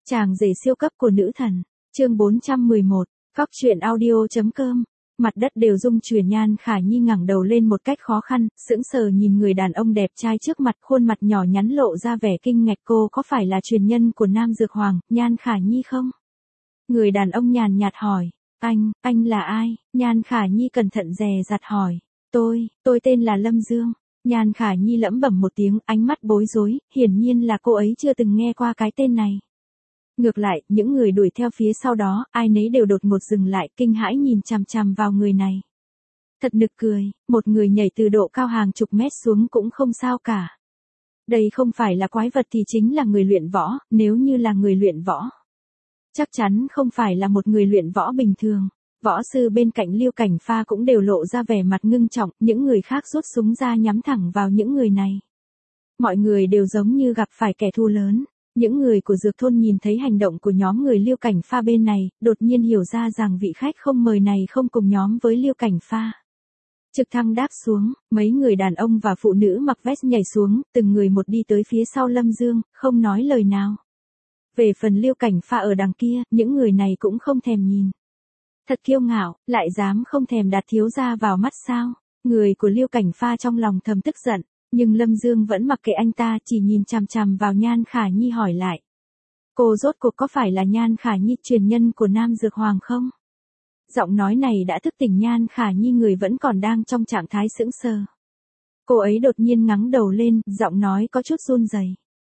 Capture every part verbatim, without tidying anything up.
Chàng rể siêu cấp của nữ thần, chương bốn trăm mười một, Cóc truyện audio.com. Mặt đất đều rung chuyển, Nhan Khả Nhi ngẩng đầu lên một cách khó khăn, sững sờ nhìn người đàn ông đẹp trai trước mặt, khuôn mặt nhỏ nhắn lộ ra vẻ kinh ngạc. Cô có phải là truyền nhân của Nam Dược Hoàng, Nhan Khả Nhi không? Người đàn ông nhàn nhạt hỏi. Anh, anh là ai? Nhan Khả Nhi cẩn thận dè dặt hỏi. Tôi, tôi tên là Lâm Dương. Nhan Khả Nhi lẩm bẩm một tiếng, ánh mắt bối rối, hiển nhiên là cô ấy chưa từng nghe qua cái tên này. Ngược lại, những người đuổi theo phía sau đó, ai nấy đều đột ngột dừng lại, kinh hãi nhìn chằm chằm vào người này. Thật nực cười, một người nhảy từ độ cao hàng chục mét xuống cũng không sao cả. Đây không phải là quái vật thì chính là người luyện võ, nếu như là người luyện võ. Chắc chắn không phải là một người luyện võ bình thường. Võ sư bên cạnh Liêu Cảnh Pha cũng đều lộ ra vẻ mặt ngưng trọng, những người khác rút súng ra nhắm thẳng vào những người này. Mọi người đều giống như gặp phải kẻ thù lớn. Những người của Dược Thôn nhìn thấy hành động của nhóm người Liêu Cảnh Pha bên này, đột nhiên hiểu ra rằng vị khách không mời này không cùng nhóm với Liêu Cảnh Pha. Trực thăng đáp xuống, mấy người đàn ông và phụ nữ mặc vest nhảy xuống, từng người một đi tới phía sau Lâm Dương, không nói lời nào. Về phần Liêu Cảnh Pha ở đằng kia, những người này cũng không thèm nhìn. Thật kiêu ngạo, lại dám không thèm đặt thiếu gia vào mắt sao? Người của Liêu Cảnh Pha trong lòng thầm tức giận. Nhưng Lâm Dương vẫn mặc kệ anh ta, chỉ nhìn chằm chằm vào Nhan Khả Nhi hỏi lại. Cô rốt cuộc có phải là Nhan Khả Nhi, truyền nhân của Nam Dược Hoàng không? Giọng nói này đã thức tỉnh Nhan Khả Nhi, người vẫn còn đang trong trạng thái sững sờ. Cô ấy đột nhiên ngẩng đầu lên, giọng nói có chút run rẩy.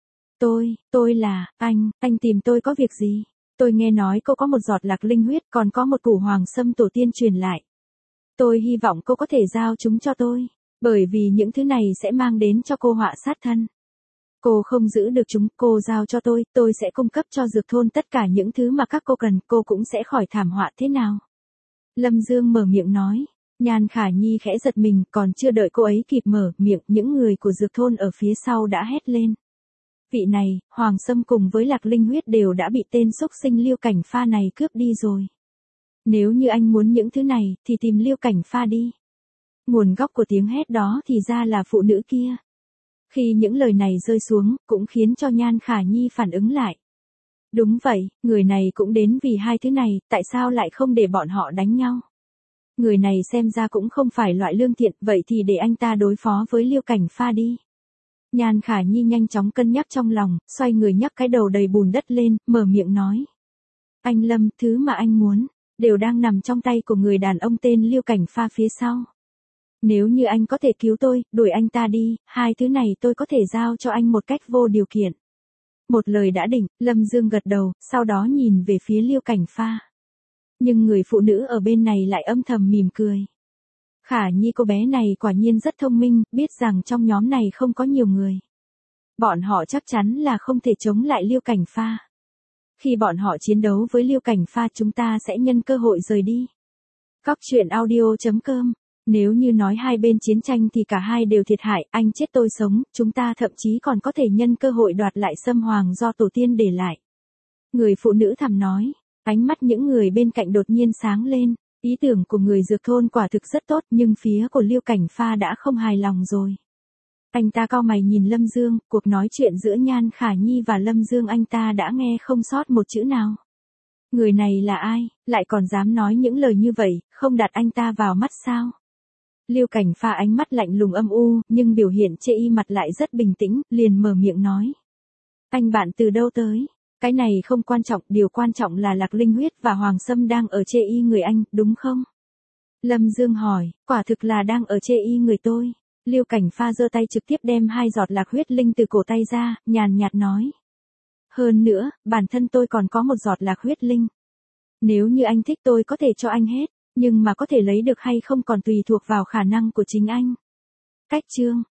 Tôi, tôi là, anh, anh tìm tôi có việc gì? Tôi nghe nói cô có một giọt lạc linh huyết, còn có một củ hoàng sâm tổ tiên truyền lại. Tôi hy vọng cô có thể giao chúng cho tôi. Bởi vì những thứ này sẽ mang đến cho cô họa sát thân. Cô không giữ được chúng, cô giao cho tôi, tôi sẽ cung cấp cho Dược Thôn tất cả những thứ mà các cô cần, cô cũng sẽ khỏi thảm họa thế nào. Lâm Dương mở miệng nói. Nhan Khả Nhi khẽ giật mình, còn chưa đợi cô ấy kịp mở miệng, những người của Dược Thôn ở phía sau đã hét lên. Vị này, Hoàng Sâm cùng với lạc linh huyết đều đã bị tên xúc sinh Liêu Cảnh Pha này cướp đi rồi. Nếu như anh muốn những thứ này, thì tìm Liêu Cảnh Pha đi. Nguồn gốc của tiếng hét đó thì ra là phụ nữ kia. Khi những lời này rơi xuống, cũng khiến cho Nhan Khả Nhi phản ứng lại. Đúng vậy, người này cũng đến vì hai thứ này, tại sao lại không để bọn họ đánh nhau? Người này xem ra cũng không phải loại lương thiện, vậy thì để anh ta đối phó với Liêu Cảnh Pha đi. Nhan Khả Nhi nhanh chóng cân nhắc trong lòng, xoay người nhấc cái đầu đầy bùn đất lên, mở miệng nói. Anh Lâm, thứ mà anh muốn, đều đang nằm trong tay của người đàn ông tên Liêu Cảnh Pha phía sau. Nếu như anh có thể cứu tôi, đuổi anh ta đi, hai thứ này tôi có thể giao cho anh một cách vô điều kiện. Một lời đã định, Lâm Dương gật đầu, sau đó nhìn về phía Liêu Cảnh Pha. Nhưng người phụ nữ ở bên này lại âm thầm mỉm cười. Khả Nhi cô bé này quả nhiên rất thông minh, biết rằng trong nhóm này không có nhiều người. Bọn họ chắc chắn là không thể chống lại Liêu Cảnh Pha. Khi bọn họ chiến đấu với Liêu Cảnh Pha, chúng ta sẽ nhân cơ hội rời đi. Cóc truyện audio.com. Nếu như nói hai bên chiến tranh thì cả hai đều thiệt hại, anh chết tôi sống, chúng ta thậm chí còn có thể nhân cơ hội đoạt lại Sâm Hoàng do tổ tiên để lại. Người phụ nữ thầm nói, ánh mắt những người bên cạnh đột nhiên sáng lên, ý tưởng của người Dược Thôn quả thực rất tốt, nhưng phía của Liêu Cảnh Pha đã không hài lòng rồi. Anh ta cau mày nhìn Lâm Dương, cuộc nói chuyện giữa Nhan Khả Nhi và Lâm Dương anh ta đã nghe không sót một chữ nào. Người này là ai, lại còn dám nói những lời như vậy, không đặt anh ta vào mắt sao? Liêu Cảnh Pha ánh mắt lạnh lùng âm u, nhưng biểu hiện chê y mặt lại rất bình tĩnh, liền mở miệng nói. Anh bạn từ đâu tới? Cái này không quan trọng, điều quan trọng là lạc linh huyết và hoàng sâm đang ở chê y người anh, đúng không? Lâm Dương hỏi, quả thực là đang ở chê y người tôi. Liêu Cảnh Pha giơ tay trực tiếp đem hai giọt lạc huyết linh từ cổ tay ra, nhàn nhạt nói. Hơn nữa, bản thân tôi còn có một giọt lạc huyết linh. Nếu như anh thích tôi có thể cho anh hết. Nhưng mà có thể lấy được hay không còn tùy thuộc vào khả năng của chính anh. Cách chương,